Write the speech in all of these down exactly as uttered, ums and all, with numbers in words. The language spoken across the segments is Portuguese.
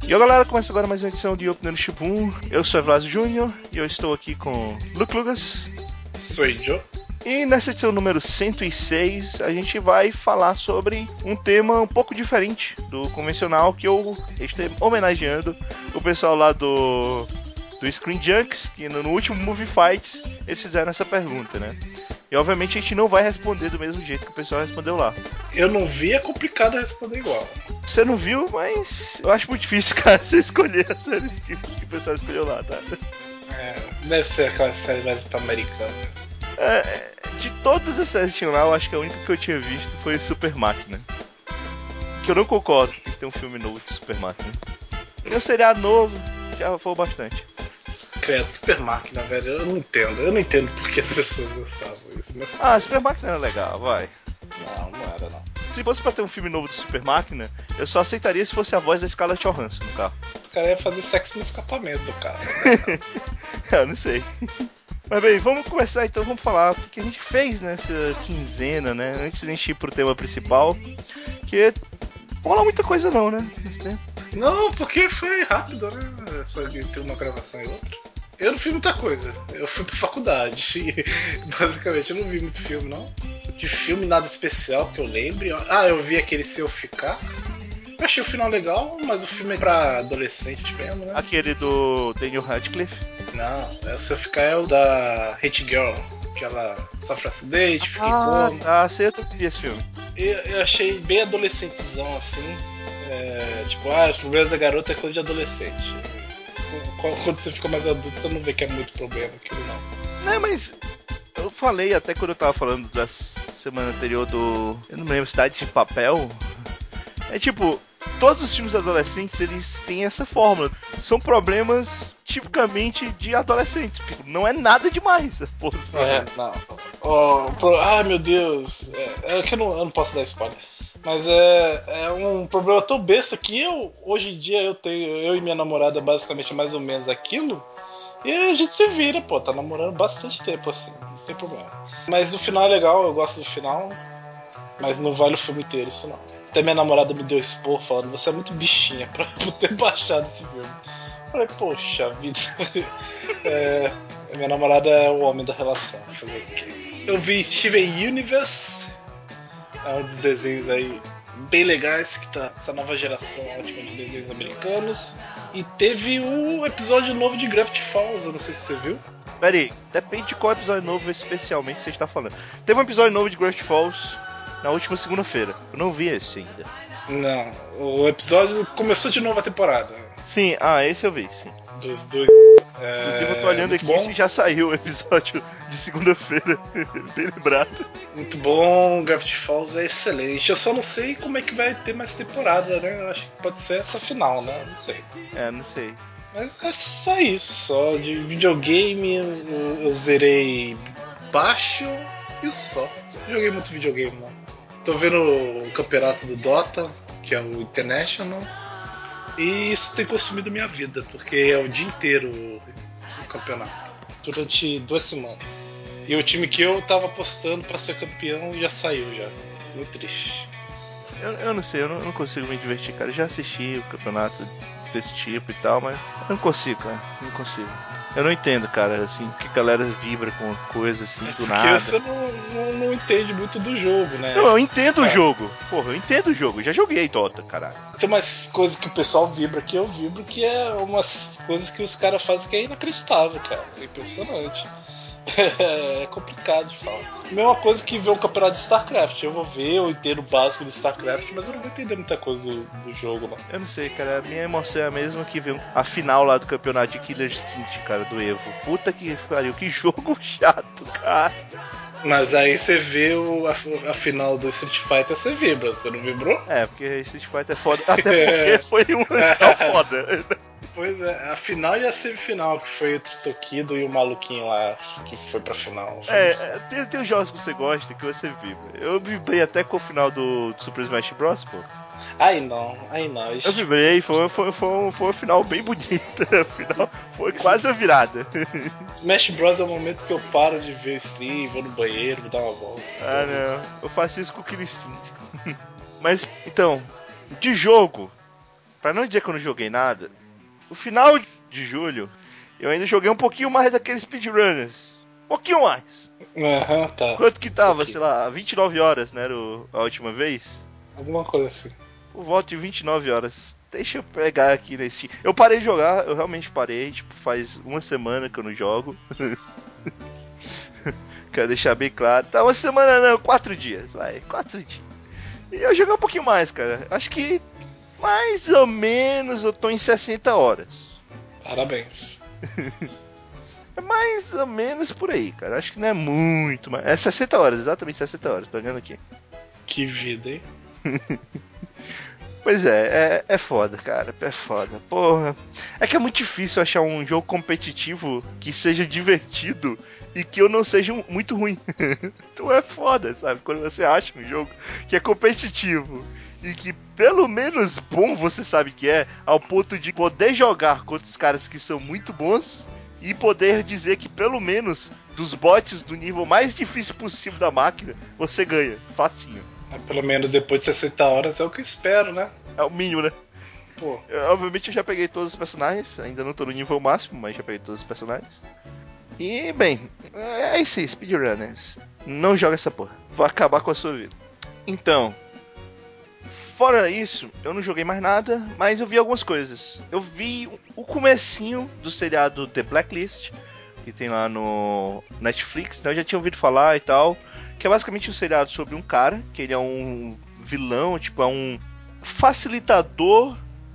E aí galera, começa agora mais uma edição de Opinando Shibun. Eu sou Evlasio Júnior e eu estou aqui com Luke Lucas. Sou Joe. E nessa edição número cento e seis a gente vai falar sobre um tema um pouco diferente do convencional, que eu estou homenageando o pessoal lá do, do Screen Junks, que no, no último Movie Fights eles fizeram essa pergunta, né? E obviamente a gente não vai responder do mesmo jeito que o pessoal respondeu lá. Eu não vi, é complicado responder igual. Você não viu, mas eu acho muito difícil, cara, você escolher as séries que, que o pessoal escolheu lá, tá? É, deve ser aquela série mais pra americana. É, de todas as séries que tinham lá, eu acho que a única que eu tinha visto foi Super Máquina. Que eu não concordo que tem um filme novo de Super Máquina. Tem um seriado novo, já foi bastante. Credo, Super Máquina, velho, eu não entendo. Eu não entendo por que as pessoas gostavam disso. Mas... Ah, Super Máquina era legal, vai. Não, não era não. Se fosse pra ter um filme novo de Super Máquina, eu só aceitaria se fosse a voz da Scarlett Johansson no carro. Os caras iam fazer sexo no escapamento, cara. Eu não sei. Mas bem, vamos começar então, vamos falar o que a gente fez nessa quinzena, né? Antes de a gente ir pro tema principal. Que não rola muita coisa não, né? Nesse tempo. Não, porque foi rápido, né? Só ter uma gravação e outra. Eu não vi muita coisa. Eu fui pra faculdade. E, basicamente, eu não vi muito filme, não. De filme, nada especial que eu lembre. Ah, eu vi aquele Se Eu Ficar. Eu achei o final legal, mas o filme é pra adolescente mesmo, né? Aquele do Daniel Radcliffe? Não, é o Se Eu Ficar é o da Hate Girl. Que ela sofre acidente, fica ah, em coma. Ah, sei, eu vi esse filme. Eu, eu achei bem adolescentezão, assim. É, tipo, ah, os problemas da garota é coisa de adolescente. Quando você fica mais adulto, você não vê que é muito problema aquilo, não. Não, mas eu falei até quando eu tava falando da semana anterior do... Eu não me lembro, Cidade de Papel. É tipo, todos os filmes adolescentes, eles têm essa fórmula. São problemas tipicamente de adolescentes. Porque não é nada demais, porra, os problemas. É, não. Oh, pro... Ai, meu Deus. É, é que eu não, eu não posso dar spoiler. Mas é, é um problema tão besta que eu, hoje em dia, eu tenho, eu e minha namorada basicamente mais ou menos aquilo. E a gente se vira, pô, tá namorando bastante tempo assim, não tem problema. Mas o final é legal, eu gosto do final, mas não vale o filme inteiro, isso não. Até minha namorada me deu expor falando, você é muito bichinha pra eu ter baixado esse filme. Eu falei, poxa vida. é, minha namorada é o homem da relação, fazer o quê? Eu vi Steven Universe. É um dos desenhos aí bem legais que tá essa nova geração ótima de desenhos americanos. E teve um episódio novo de Gravity Falls, eu não sei se você viu. Pera aí, depende de qual episódio novo especialmente você está falando. Teve um episódio novo de Gravity Falls na última segunda-feira. Eu não vi esse ainda. Não, o episódio começou de novo a temporada. Sim, ah, esse eu vi, sim. Dos dois. É, Inclusive eu tô olhando aqui se já saiu o episódio de segunda-feira. Bem lembrado. Muito bom, Gravity Falls é excelente. Eu só não sei como é que vai ter mais temporada, né? Eu acho que pode ser essa final, né? Não sei. É, não sei. Mas é só isso, só. De videogame eu, eu zerei baixo e só. Não joguei muito videogame, não. Tô vendo o campeonato do Dota, que é o International. E isso tem consumido minha vida, porque é o dia inteiro o campeonato. Durante duas semanas. E o time que eu tava apostando pra ser campeão já saiu já. Muito triste. Eu, eu não sei, eu não, eu não consigo me divertir, cara. Eu já assisti o campeonato desse tipo e tal, mas eu não consigo, cara. Não consigo. Eu não entendo, cara, assim, que a galera vibra com coisa assim do Porque nada. você não, não, não entende muito do jogo, né? Não, eu entendo é. o jogo. Porra, eu entendo o jogo. Eu já joguei Dota, caralho. Tem umas coisas que o pessoal vibra que eu vibro, que é umas coisas que os caras fazem que é inacreditável, cara. É impressionante. É complicado de falar. Mesma coisa que ver um campeonato de StarCraft. Eu vou ver, eu entendo o básico de StarCraft, mas eu não vou entender muita coisa do, do jogo, não. Eu não sei, cara. A minha emoção é a mesma que ver a final lá do campeonato de Killer Instinct, cara, do Evo. Puta que pariu, que jogo chato, cara. Mas aí você vê o, a, a final do Street Fighter, você vibra, você não vibrou? É, porque Street Fighter é foda. Até porque foi um final foda. Pois é, a final e a semifinal, que foi o Tokido e o maluquinho lá que foi pra final. Foi é, é tem, tem os jogos que você gosta que você vibra. Eu vibrei até com o final do, do Super Smash Bros, pô. Aí não, aí não. Eu vibrei, foi, foi, foi, foi um final bem bonito. Final, foi quase uma virada. Smash Bros é o momento que eu paro de ver stream, vou no banheiro, vou dar uma volta. Ah, não. Eu faço isso com o Killer Instinct. Mas, então, de jogo, pra não dizer que eu não joguei nada, no final de julho, eu ainda joguei um pouquinho mais daqueles speedrunners. Um pouquinho mais. Aham, tá. Quanto que tava? Ok. Sei lá, vinte e nove horas, né? Era o- a última vez? Alguma coisa assim. Por volta de vinte e nove horas. Deixa eu pegar aqui nesse. Eu parei de jogar, eu realmente parei. Tipo, faz uma semana que eu não jogo. Quero deixar bem claro. Tá, uma semana não, quatro dias. Vai, quatro dias. E eu joguei um pouquinho mais, cara. Acho que mais ou menos eu tô em sessenta horas. Parabéns. É mais ou menos por aí, cara. Acho que não é muito, mas é sessenta horas, exatamente sessenta horas. Tô olhando aqui. Que vida, hein? Pois é, é, é foda, cara. É foda. Porra. É que é muito difícil achar um jogo competitivo que seja divertido e que eu não seja um- muito ruim. Então é foda, sabe? Quando você acha um jogo que é competitivo e que pelo menos bom você sabe que é, ao ponto de poder jogar contra os caras que são muito bons e poder dizer que pelo menos dos bots do nível mais difícil possível da máquina, você ganha. Facinho. Mas pelo menos depois de sessenta horas é o que eu espero, né? É o mínimo, né? Pô, Eu, obviamente eu já peguei todos os personagens, ainda não tô no nível máximo, mas já peguei todos os personagens. E, bem, é isso aí, speedrunners. Não joga essa porra, vai acabar com a sua vida. Então, fora isso, eu não joguei mais nada, mas eu vi algumas coisas. Eu vi o comecinho do seriado The Blacklist, que tem lá no Netflix, então eu já tinha ouvido falar e tal, que é basicamente um seriado sobre um cara, que ele é um vilão, tipo, é um facilitador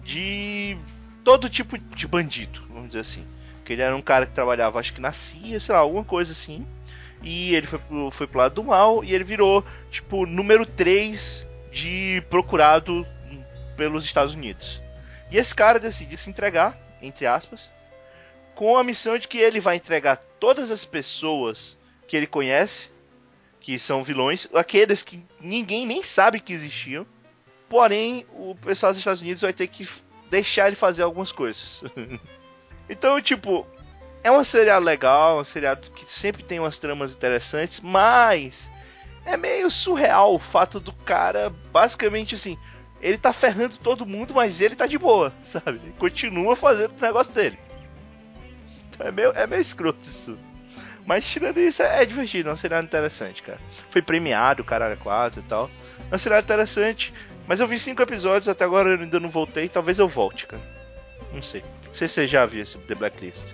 de todo tipo de bandido, vamos dizer assim. Que ele era um cara que trabalhava, acho que na C I A, sei lá, alguma coisa assim. E ele foi pro, foi pro lado do mal e ele virou, tipo, número três de procurado pelos Estados Unidos. E esse cara decide se entregar, entre aspas, com a missão de que ele vai entregar todas as pessoas que ele conhece, que são vilões, aqueles que ninguém nem sabe que existiam. Porém, o pessoal dos Estados Unidos vai ter que deixar ele fazer algumas coisas. Então, tipo, é um seriado legal, um seriado que sempre tem umas tramas interessantes, mas é meio surreal o fato do cara, basicamente assim, ele tá ferrando todo mundo, mas ele tá de boa, sabe? Ele continua fazendo o negócio dele. Então é meio, é meio escroto isso. Mas tirando isso, é, é divertido, é um seriado interessante, cara. Foi premiado, caralho, quatro e tal. É um seriado interessante, mas eu vi cinco episódios, até agora eu ainda não voltei, talvez eu volte, cara. Não sei. Não sei se você já viu esse The Blacklist.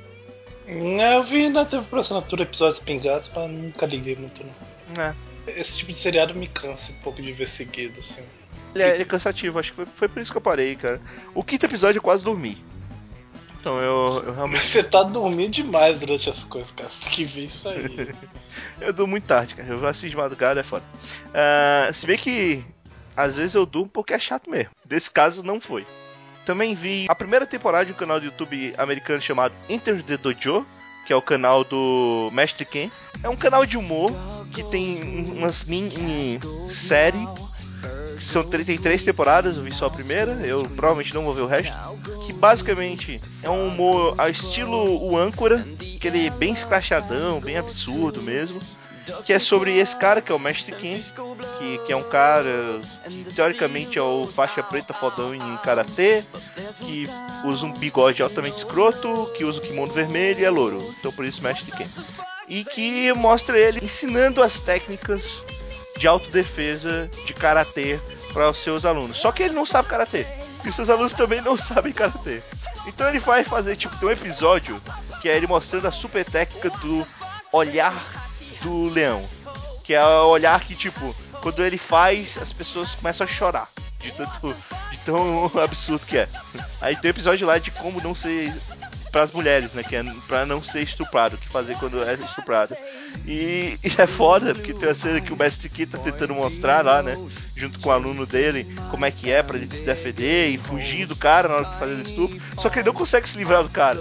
eu vi na T V por assinatura episódios pingados, mas nunca liguei muito não. É. Esse tipo de seriado me cansa um pouco de ver seguido, assim. Ele é, ele é cansativo, acho que foi, foi por isso que eu parei, cara. O quinto episódio eu quase dormi. Então eu, eu realmente. Mas você tá dormindo demais durante as coisas, cara. Você tem que ver isso aí. Eu durmo muito tarde, cara. Eu assisto de madrugada, é foda. Uh, se bem que às vezes eu durmo porque é chato mesmo. Desse caso não foi. Também vi a primeira temporada de um canal do YouTube americano chamado Enter the Dojo, que é o canal do Mestre Ken. É um canal de humor que tem umas mini séries. São trinta e três temporadas, eu vi só a primeira, eu provavelmente não vou ver o resto. Que basicamente é um humor ao estilo o Âncora, aquele bem escrachadão, bem absurdo mesmo. Que é sobre esse cara que é o Mestre Ken, que, que é um cara que teoricamente é o faixa preta fodão em karatê, que usa um bigode altamente escroto, que usa o kimono vermelho e é louro. Então por isso Mestre Ken. E que mostra ele ensinando as técnicas de autodefesa de karatê para os seus alunos. Só que ele não sabe karatê. E os seus alunos também não sabem karatê. Então ele vai fazer tipo tem um episódio que é ele mostrando a super técnica do olhar do leão, que é o olhar que tipo quando ele faz as pessoas começam a chorar de tanto de tão absurdo que é. Aí tem um episódio lá de como não ser para as mulheres, né, que é para não ser estuprado, o que fazer quando é estuprado. E, e é foda, porque tem a cena que o Mestre Ken tá tentando mostrar lá, né, junto com o aluno dele, como é que é pra ele se defender e fugir do cara na hora de fazer o estupro, só que ele não consegue se livrar do cara.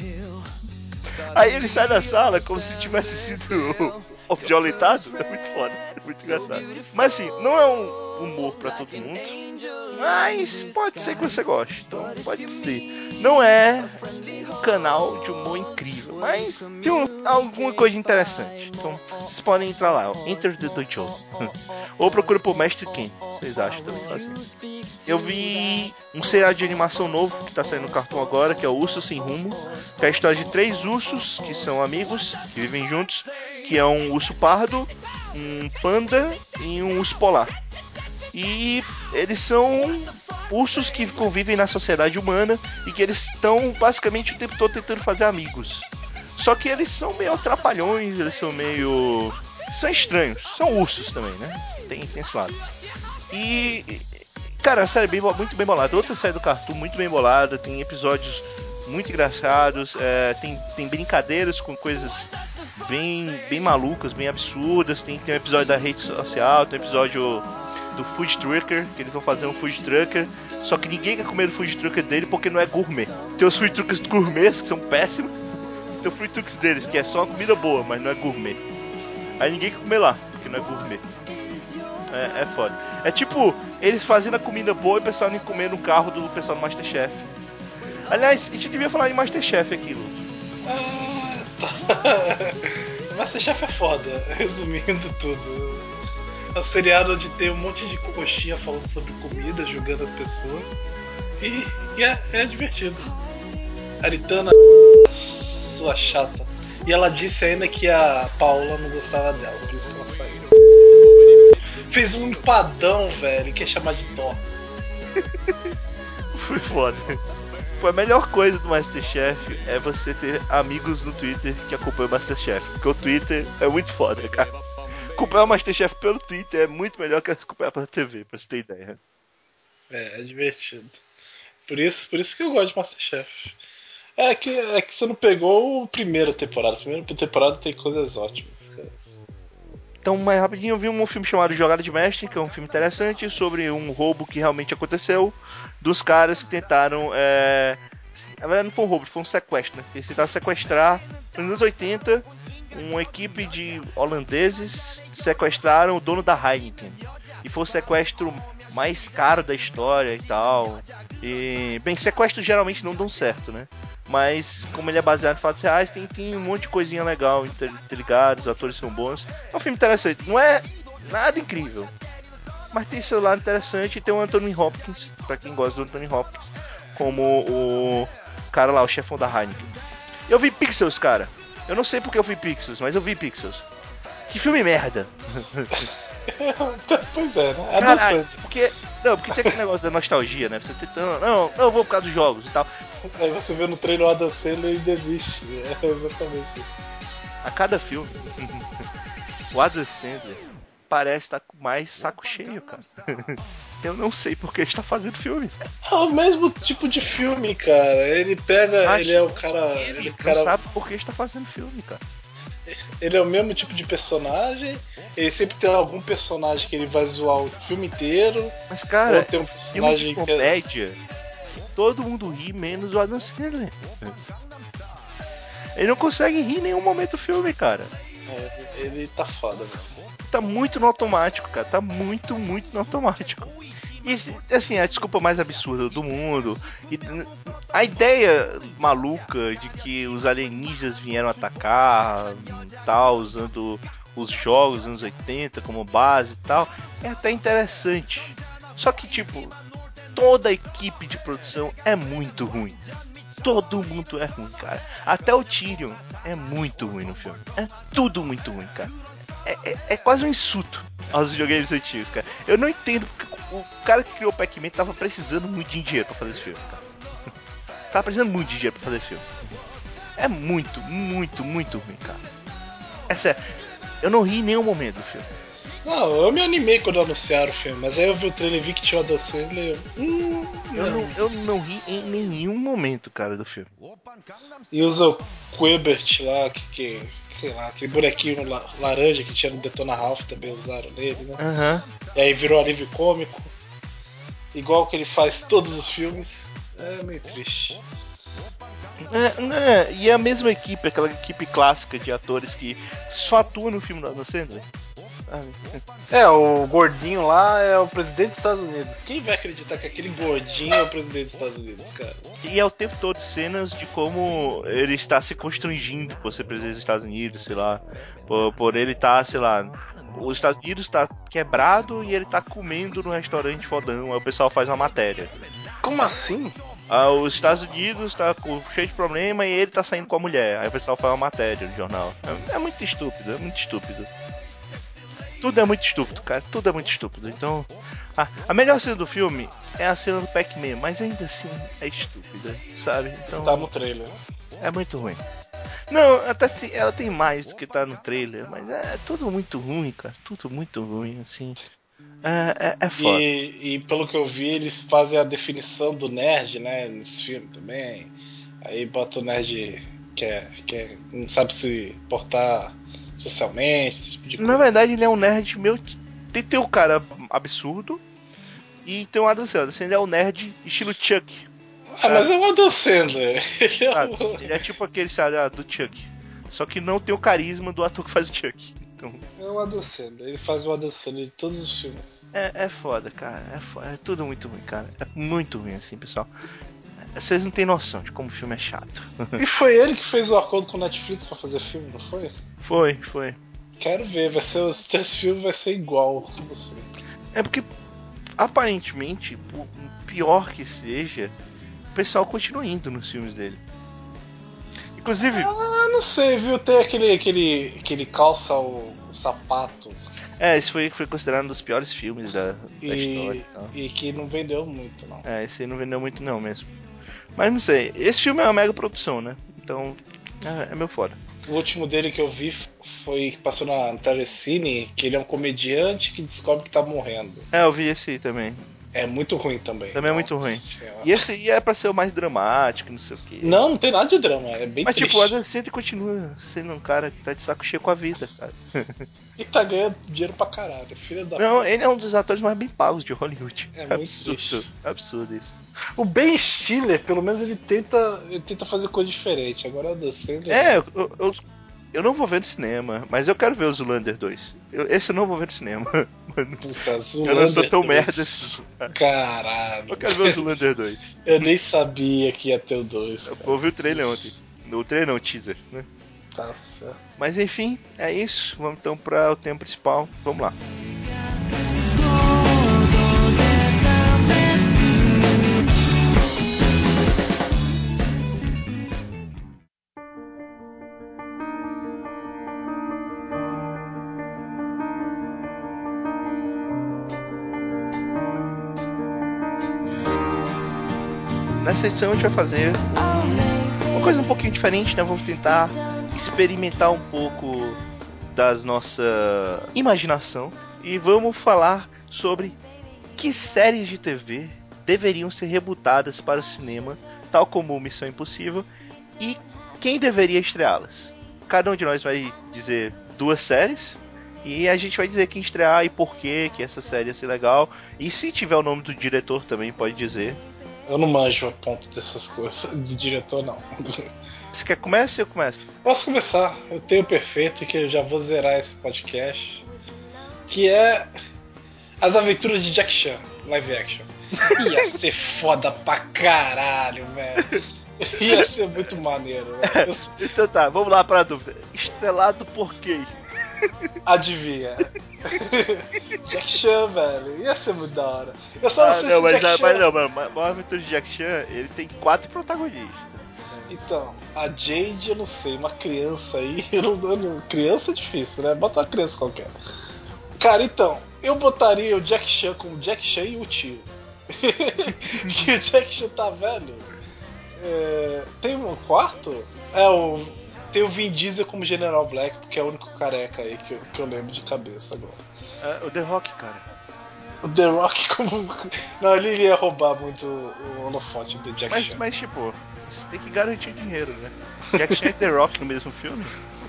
Aí ele sai da sala como se tivesse sido violentado. É muito foda, é muito engraçado. Mas assim, não é um humor pra todo mundo, mas pode ser que você goste, então pode ser. Não é um canal de humor incrível, mas tem um, alguma coisa interessante. Então vocês podem entrar lá, Enter the Dojo. ou procura por Mestre Ken. Vocês acham também assim. Eu vi um seriado de animação novo que tá saindo no Cartoon agora, que é o Urso Sem Rumo, que é a história de três ursos que são amigos, que vivem juntos, que é um urso pardo, um panda e um urso polar. E eles são ursos que convivem na sociedade humana e que eles estão basicamente o tempo todo tentando fazer amigos. Só que eles são meio trapalhões, eles são meio... são estranhos, são ursos também, né? Tem, tem esse lado. E... cara, a série é bem, muito bem bolada. Outra série do Cartoon muito bem bolada, tem episódios muito engraçados, é, tem, tem brincadeiras com coisas bem, bem malucas, bem absurdas. Tem, tem um episódio da rede social, tem um episódio do Food Trucker, que eles vão fazer um Food Trucker, só que ninguém quer comer o Food Trucker dele porque não é gourmet. Tem os Food Truckers gourmets, que são péssimos, tem o Food Truckers deles, que é só uma comida boa, mas não é gourmet. Aí ninguém quer comer lá, porque não é gourmet. É, é foda. É tipo, eles fazendo a comida boa e o pessoal nem comer no carro do pessoal do Masterchef. Aliás, a gente devia falar em Masterchef aquilo. Ah, tá. Masterchef é foda, resumindo tudo. É um seriado onde tem um monte de coxinha falando sobre comida, julgando as pessoas. E, e é, é divertido. Aritana, sua chata. E ela disse ainda que a Paula não gostava dela, por isso que ela saiu. Fez um empadão, velho, que é chamar de Thor. Foi foda. Foi a melhor coisa do Masterchef é você ter amigos no Twitter que acompanham o Masterchef. Porque o Twitter é muito foda, cara. Acompanhar o Masterchef pelo Twitter é muito melhor que acompanhar pela T V, pra você ter ideia. É, é divertido. Por isso, por isso que eu gosto de Masterchef. É que, é que você não pegou a primeira temporada. A primeira temporada tem coisas ótimas, cara. Então, mais rapidinho, eu vi um filme chamado Jogada de Mestre, que é um filme interessante sobre um roubo que realmente aconteceu, dos caras que tentaram... É... na verdade não foi um roubo, foi um sequestro, né? Eles tentaram sequestrar, nos anos oitenta, uma equipe de holandeses sequestraram o dono da Heineken. E foi o sequestro mais caro da história e tal. E, bem, sequestros geralmente não dão certo, né? Mas, como ele é baseado em fatos reais, tem, tem um monte de coisinha legal interligada, os atores são bons. É um filme interessante, não é nada incrível, mas tem seu lado interessante e tem o Anthony Hopkins, pra quem gosta do Anthony Hopkins, como o cara lá, o chefão da Heineken. Eu vi Pixels, cara. Eu não sei porque eu vi Pixels, mas eu vi Pixels. Que filme merda. Pois é, né? É Caralho, dançante. porque... não, porque tem esse negócio da nostalgia, né? Você tentando... não, não, eu vou por causa dos jogos e tal. Aí você vê no trailer o Adam Sandler e desiste. É exatamente isso. A cada filme, o Adam Sandler parece estar com mais saco cheio, cara. Eu não sei porque ele está fazendo filmes. É o mesmo tipo de filme, cara. Ele pega, Acho ele é o cara, ele ele é o não cara, sabe por que está fazendo filme, cara. ele é o mesmo tipo de personagem. Ele sempre tem algum personagem que ele vai zoar o filme inteiro. Mas, Ou cara, tem um filme de personagem que é... comédia, todo mundo ri, menos o Adam Sandler. Ele não consegue rir em nenhum momento do filme, cara. é, ele tá foda, velho. Tá muito no automático, cara. Tá muito, muito no automático. E, assim, a desculpa mais absurda do mundo. E a ideia maluca de que os alienígenas vieram atacar tal, usando os jogos dos anos oitenta como base e tal, é até interessante. Só que, tipo, toda a equipe de produção é muito ruim. Todo mundo é ruim, cara. Até o Tyrion é muito ruim no filme. É tudo muito ruim, cara. É, é, é quase um insulto aos videogames antigos, cara. Eu não entendo porque o cara que criou o Pac-Man tava precisando muito de dinheiro pra fazer esse filme, cara. Tava precisando muito de dinheiro pra fazer esse filme. É muito, muito, muito ruim, cara. É sério. Eu não ri em nenhum momento do filme. Não, eu me animei quando anunciaram o filme, mas aí eu vi o trailer e vi que tinha o Adam Sandler e eu... Hum, Eu não. não, eu não ri em nenhum momento, cara, do filme. E usa o Quebert lá, que, que sei lá, aquele bonequinho la- laranja que tinha no Detona Ralph também usaram nele, né? Aham. E aí virou alívio cômico, igual que ele faz todos os filmes. É meio triste. É, né? E é a mesma equipe, aquela equipe clássica de atores que só atua no filme do Adam Sandler. sabe? É, o gordinho lá é o presidente dos Estados Unidos. Quem vai acreditar que aquele gordinho é o presidente dos Estados Unidos, cara? E é o tempo todo cenas de como ele está se constrangindo por ser presidente dos Estados Unidos, sei lá. Por, por ele estar, sei lá, os Estados Unidos está quebrado e ele está comendo no restaurante fodão. Aí o pessoal faz uma matéria. Como assim? Ah, os Estados Unidos tá com, cheio de problema e ele tá saindo com a mulher. Aí o pessoal faz uma matéria no jornal. É, é muito estúpido, é muito estúpido. Tudo é muito estúpido, cara. Tudo é muito estúpido. Então, a, a melhor cena do filme é a cena do Pac-Man, mas ainda assim é estúpida, sabe? Então, Tá no trailer. é muito ruim. Não, até tem, ela tem mais do que tá no trailer, mas é, é tudo muito ruim, cara. Tudo muito ruim, assim. É, é, é foda. E, e pelo que eu vi, eles fazem a definição do nerd, né? Nesse filme também. Aí bota o nerd que, é, que é, não sabe se portar socialmente, esse tipo de Na coisa. verdade, ele é um nerd meio. Tem, tem um cara absurdo e tem um Adam Sandler. Ele é um nerd estilo Chuck. Ah, mas é o Adam Sandler. Ele é Sabe? o, Ele é tipo aquele, sabe, ah, do Chuck. Só que não tem o carisma do ator que faz o Chuck. Então, é o Adam Sandler. Ele faz o Adam Sandler de todos os filmes. é, é foda, cara. É, foda. É tudo muito ruim, cara. É muito ruim, assim, pessoal. Vocês não têm noção de como o filme é chato. E foi ele que fez o acordo com o Netflix pra fazer filme, não foi? Foi, foi. Quero ver, vai ser os três filmes vai ser igual, como sempre. É porque, aparentemente, por pior que seja, o pessoal continua indo nos filmes dele. Inclusive. Ah, não sei, viu? Tem aquele, aquele, aquele calça o, o sapato. É, esse foi, foi considerado um dos piores filmes da, da e, história e tal. E que não vendeu muito, não. É, esse aí não vendeu muito não mesmo. Mas não sei, esse filme é uma mega produção, né? Então, é, é meio foda. O último dele que eu vi foi que passou na Telecine, que ele é um comediante que descobre que tá morrendo. É, eu vi esse aí também. É muito ruim também. Também é muito ruim. Senhora. E esse aí é pra ser o mais dramático, não sei o quê. Não, não tem nada de drama, é bem Mas triste. tipo, o Adam Sandler continua sendo um cara que tá de saco cheio com a vida, cara. E tá ganhando dinheiro pra caralho, filho da Não, puta. ele é um dos atores mais bem pagos de Hollywood. É muito absurdo, triste. absurdo isso. O Ben Stiller, pelo menos ele tenta, ele tenta fazer coisa diferente. Agora a Dan Sandler... É, eu, eu, eu não vou ver no cinema, mas eu quero ver o Zoolander dois. Eu, esse eu não vou ver no cinema. Mano, Puta, eu não sou tão dois. merda assim. Caralho. Eu quero ver o Zoolander dois. Eu nem sabia que ia ter o dois. Eu ouvi o trailer ontem. O trailer não, o teaser, né? Tá certo. Mas enfim, é isso. Vamos então para o tema principal. Vamos lá. Nessa edição a gente vai fazer um, uma coisa um pouquinho diferente, né? Vamos tentar experimentar um pouco das nossa imaginação e vamos falar sobre que séries de T V deveriam ser rebootadas para o cinema, tal como Missão Impossível, e quem deveria estreá-las. Cada um de nós vai dizer duas séries e a gente vai dizer quem estrear e por que que essa série ia ser legal. E se tiver o nome do diretor também pode dizer. Eu não manjo a ponto dessas coisas. De diretor, não. Você quer começar ou eu começo? Posso começar. Eu tenho o perfeito que eu já vou zerar esse podcast. Que é As Aventuras de Jack Chan, live action. Ia ser foda pra caralho, velho. Ia ser muito maneiro, velho. Então tá, vamos lá para a dúvida. Estrelado por quem? Adivinha. Jack Chan, velho. Ia ser muito da hora. Eu só não Ah, sei não, se mas, Jack mas, Chan... mas não, mano. O maior aventura de Jack Chan, ele tem quatro protagonistas. Então, a Jade, eu não sei, uma criança aí, eu não, eu não, criança é difícil, né? Bota uma criança qualquer. Cara, então, eu botaria o Jack Chan como Jack Chan e o tio. Que o Jack Chan tá velho. É, tem um quarto? É, o, tem o Vin Diesel como General Black, porque é o único careca aí que eu, que eu lembro de cabeça agora. É, o The Rock, cara. O The Rock como... Não, ele ia roubar muito o, o holofote do Jack Mas, Chan. mas, tipo, você tem que garantir dinheiro, né? Jack Chan e The Rock no mesmo filme?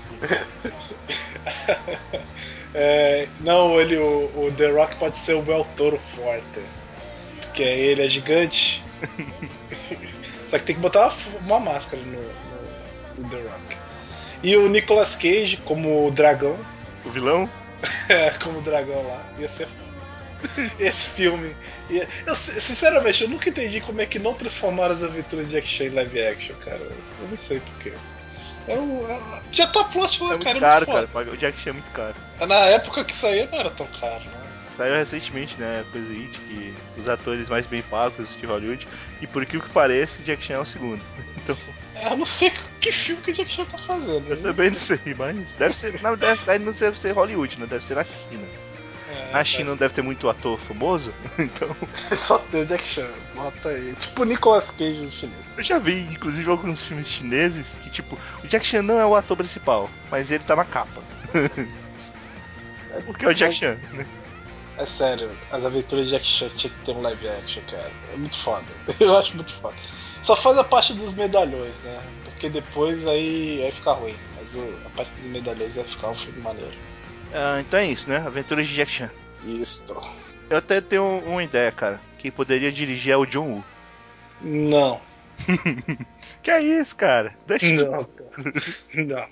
É, não, ele, o, o The Rock pode ser o El Toro Forte, porque ele é gigante. Só que tem que botar uma, uma máscara no, no, no The Rock. E o Nicolas Cage como o dragão. O vilão? É, como o dragão lá. Ia ser foda. Esse filme. Ia... Eu, sinceramente, eu nunca entendi como é que não transformaram as aventuras de Jack Chan em live action, cara. Eu não sei porquê. É um, é... Já tá plot lá, É muito cara. caro, É muito cara. O Jack Chan é muito caro. Na época que saía não era tão caro, né? Saiu recentemente, né? Coisa aí de que os atores mais bem pagos de Hollywood. E por aquilo que parece, Jack Chan é o segundo. Então. Eu não sei que filme que o Jack Chan tá fazendo. Eu também não sei, mas deve ser. Na verdade, não deve ser Hollywood, não deve ser na China. É, Na China não deve ter muito ator famoso, então. Só tem o Jack Chan, bota aí. Tipo o Nicolas Cage no chinês. Eu já vi, inclusive, alguns filmes chineses que, tipo, o Jack Chan não é o ator principal, mas ele tá na capa. Porque é o Jack Mas, Chan, né? É sério, as aventuras de Jack Chan tinha que ter um live action, cara. É muito foda. Eu acho muito foda. Só faz a parte dos medalhões, né? Porque depois aí, aí fica ruim. Mas o, a parte dos medalhões vai ficar um filme maneiro. Ah, então é isso, né? Aventuras de Jack Chan. Isso. Eu até tenho uma ideia, cara. Quem poderia dirigir é o John Woo. Não. Que é isso, cara? Deixa. Não, cara. Não.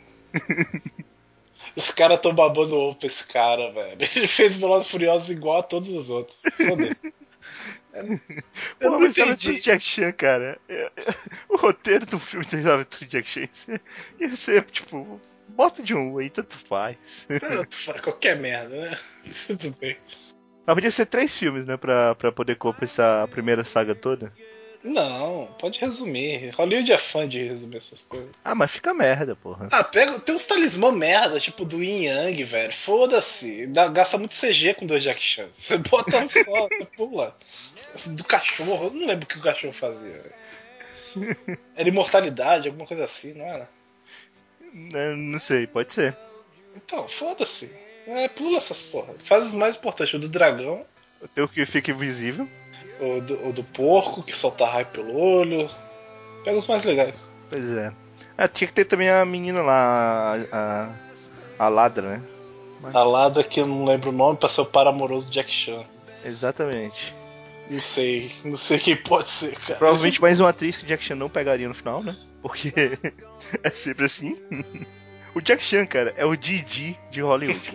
Os caras tão babando ovo pra esse cara, velho. Ele fez Velozes e Furiosos igual a todos os outros. Foda-se. Eu Pô, não mas Aventura entendi. de Jack Chan, cara. é- é- O roteiro do filme tem Aventura de Jack Chan. Ia ser, ia ser, tipo, bota de um aí, tanto faz. Pronto, faz qualquer merda, né? Tudo bem. Mas podia ser três filmes, né? Pra, pra poder compensar a primeira saga toda. Não, pode resumir. Hollywood é fã de resumir essas coisas. Ah, mas fica merda, porra. Ah, pega, tem uns talismã merda, tipo do Yin Yang, velho. Foda-se. Dá- Gasta muito C G com dois Jack Chan. Você bota um só, você pula. Do cachorro, eu não lembro o que o cachorro fazia, velho. Era imortalidade, alguma coisa assim, não era? É, não sei, pode ser. Então, foda-se. É, pula essas porra. Faz os mais importantes, o do dragão, Tem o que fica invisível. o do, o do porco, que solta raio pelo olho. Pega os mais legais. Pois é. Ah, tinha que ter também a menina lá, a, a, a ladra, né? A Ladra, que eu não lembro o nome, pra ser o par amoroso do Jack Chan. Exatamente. Não sei, não sei quem pode ser, cara. Provavelmente mais uma atriz que Jack Chan não pegaria no final, né? Porque é sempre assim. O Jack Chan, cara, é o Didi de Hollywood.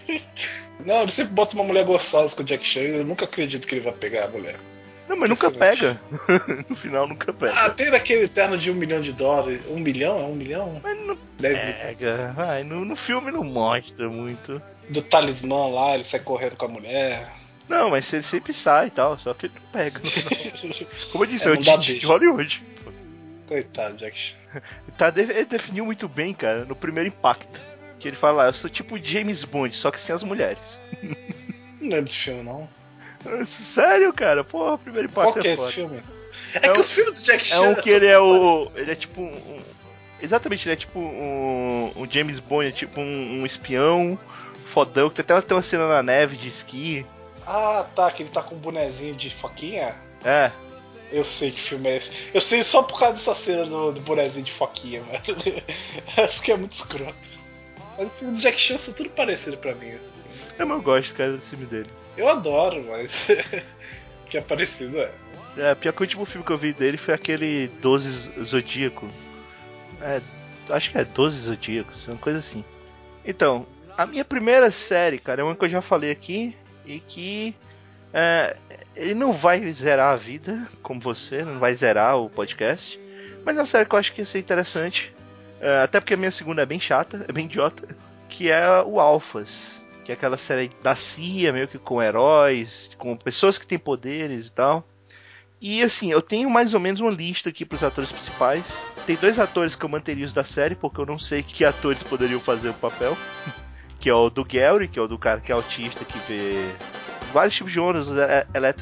Não, ele sempre bota uma mulher gostosa com o Jack Chan e eu nunca acredito que ele vai pegar a mulher. Não, mas nunca pega. No final nunca pega. Ah, tem naquele Eterno de um milhão de dólares. Um milhão? É um milhão? Mas não Dez mil. pega. Vai, no, no filme não mostra muito. Do talismã lá, ele sai correndo com a mulher. Não, mas ele sempre sai e tal, só que ele não pega no final. Como eu disse, É, é, o não dá Didi de beijo. Hollywood. Coitado, Jack Chan. Tá, ele definiu muito bem, cara, no primeiro impacto. Que ele fala, ah, eu sou tipo James Bond, só que sem as mulheres. Não lembro desse filme, não. Sério, cara? Porra, o primeiro impacto Qual que é, é esse foda. filme? É, É que um- os filmes do Jack É Chan... um que ele é o. Ele é tipo um. um- exatamente, ele é tipo um, um James Bond, é tipo um, um espião fodão, que tem até tem uma cena na neve de esqui. Ah, tá, que ele tá com um bonezinho de foquinha. É. Eu sei que filme é esse. Eu sei só por causa dessa cena do, do bonezinho de foquinha, velho. Porque é muito escroto. Mas os filmes do Jack Chan são tudo parecido pra mim. Assim. É, mas eu gosto, cara, do filme dele. Eu adoro, mas. que é parecido, é. É, pior que o último filme que eu vi dele foi aquele doze Zodíaco. É, acho que é doze Zodíacos, uma coisa assim. Então, a minha primeira série, cara, é uma que eu já falei aqui e que é, ele não vai zerar a vida como você, não vai zerar o podcast, mas é uma série que eu acho que ia ser interessante, é, até porque a minha segunda é bem chata, é bem idiota, que é o Alphas, que é aquela série da C I A, meio que com heróis, com pessoas que têm poderes e tal. E assim, eu tenho mais ou menos uma lista aqui pros atores principais. Tem dois atores que eu manteria os da série, porque eu não sei que atores poderiam fazer o papel. Que é o do Gary, que é o do cara que é autista, que vê vários tipos de ondas é,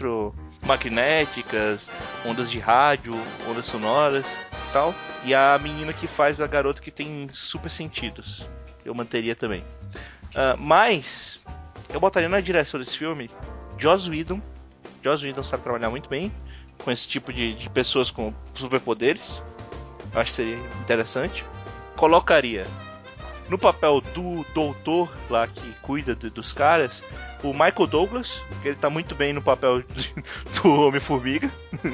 eletromagnéticas, ondas de rádio, ondas sonoras e tal. E a menina que faz a garota que tem super sentidos. Eu manteria também. Uh, mas, eu botaria na direção desse filme Joss Whedon. Joss Whedon sabe trabalhar muito bem com esse tipo de, de pessoas com superpoderes. Acho que seria interessante. Colocaria no papel do doutor lá que cuida de, dos caras o Michael Douglas, que ele tá muito bem no papel de, do Homem-Formiga.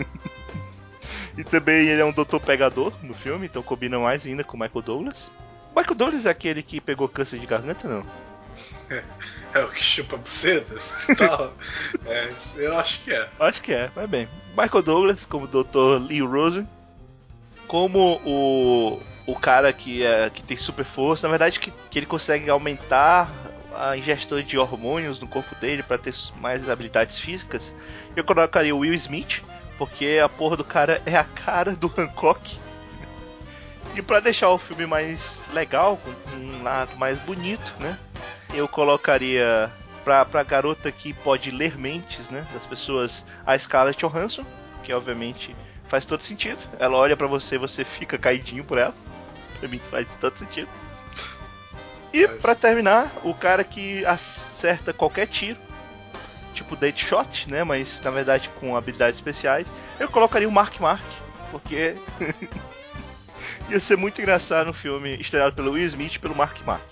E também ele é um doutor pegador no filme, então combina mais ainda com o Michael Douglas. O Michael Douglas é aquele que pegou câncer de garganta, não? É, é o que chupa bucetas e tal. É, eu acho que é. Acho que é, vai bem. Michael Douglas como doutor Lee Rosen, como o, o cara que, é, que tem super força, na verdade que, que ele consegue aumentar a ingestão de hormônios no corpo dele para ter mais habilidades físicas. Eu colocaria o Will Smith, porque a porra do cara é a cara do Hancock. E pra deixar o filme mais legal, com um lado mais bonito, né? Eu colocaria pra, pra garota que pode ler mentes, né? Das pessoas, a Scarlett Johansson, que obviamente faz todo sentido. Ela olha pra você e você fica caidinho por ela. Pra mim faz todo sentido. E pra terminar, o cara que acerta qualquer tiro, tipo date shot, né? Mas na verdade com habilidades especiais, eu colocaria o Mark Mark, porque ia ser muito engraçado no filme estrelado pelo Will Smith e pelo Mark Mark.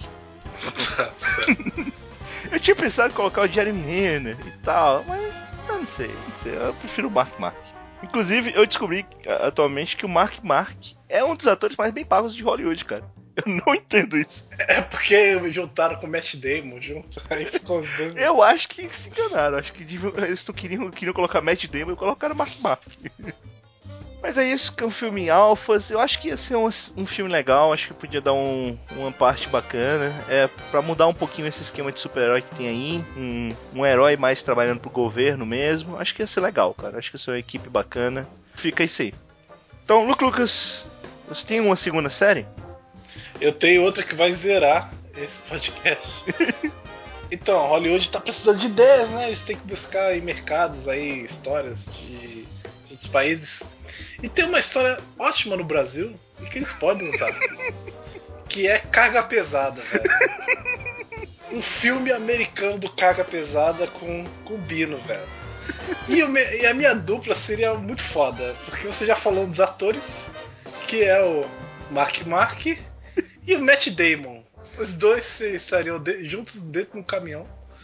Eu tinha pensado em colocar o Jeremy Renner e tal, mas eu não sei, não sei, eu prefiro o Mark Mark. Inclusive, eu descobri atualmente que o Mark Mark é um dos atores mais bem pagos de Hollywood, cara. Eu não entendo isso. É porque juntaram com o Matt Damon junto, aí ficou os dois. Eu acho que se enganaram, acho que eles não queriam, queriam colocar Matt Damon e colocaram Mark Mark. Mas é isso, que é um filme em alfas. Eu acho que ia ser um, um filme legal, acho que podia dar um, uma parte bacana. É, pra mudar um pouquinho esse esquema de super-herói que tem aí. Um, um herói mais trabalhando pro governo mesmo. Acho que ia ser legal, cara. Acho que ia ser uma equipe bacana. Fica isso aí. Então, Luke Lucas, você tem uma segunda série? Eu tenho outra que vai zerar esse podcast. Então, Hollywood tá precisando de ideias, né? Eles têm que buscar em mercados aí, histórias de outros países. E tem uma história ótima no Brasil e que eles podem usar. Que é Carga Pesada, velho. Um filme americano do Carga Pesada com, com o Bino, velho. E, o, e a minha dupla seria muito foda, porque você já falou dos atores, que é o Mark Mark e o Matt Damon. Os dois estariam de, juntos dentro de um caminhão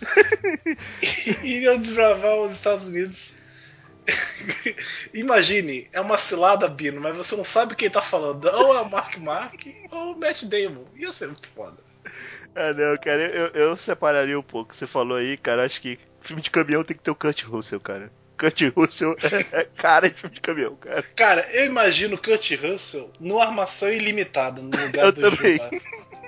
e iriam desbravar os Estados Unidos. Imagine, é uma cilada, Bino, mas você não sabe quem tá falando. Ou é o Mark Mark ou o Matt Damon. Ia ser muito foda. Ah, não, cara, eu, eu separaria um pouco. Você falou aí, cara, acho que filme de caminhão tem que ter o Kurt Russell, cara. Kurt Russell é, é cara de filme de caminhão, cara. Cara, eu imagino o Kurt Russell no Armação Ilimitada, no lugar eu do também. Juba.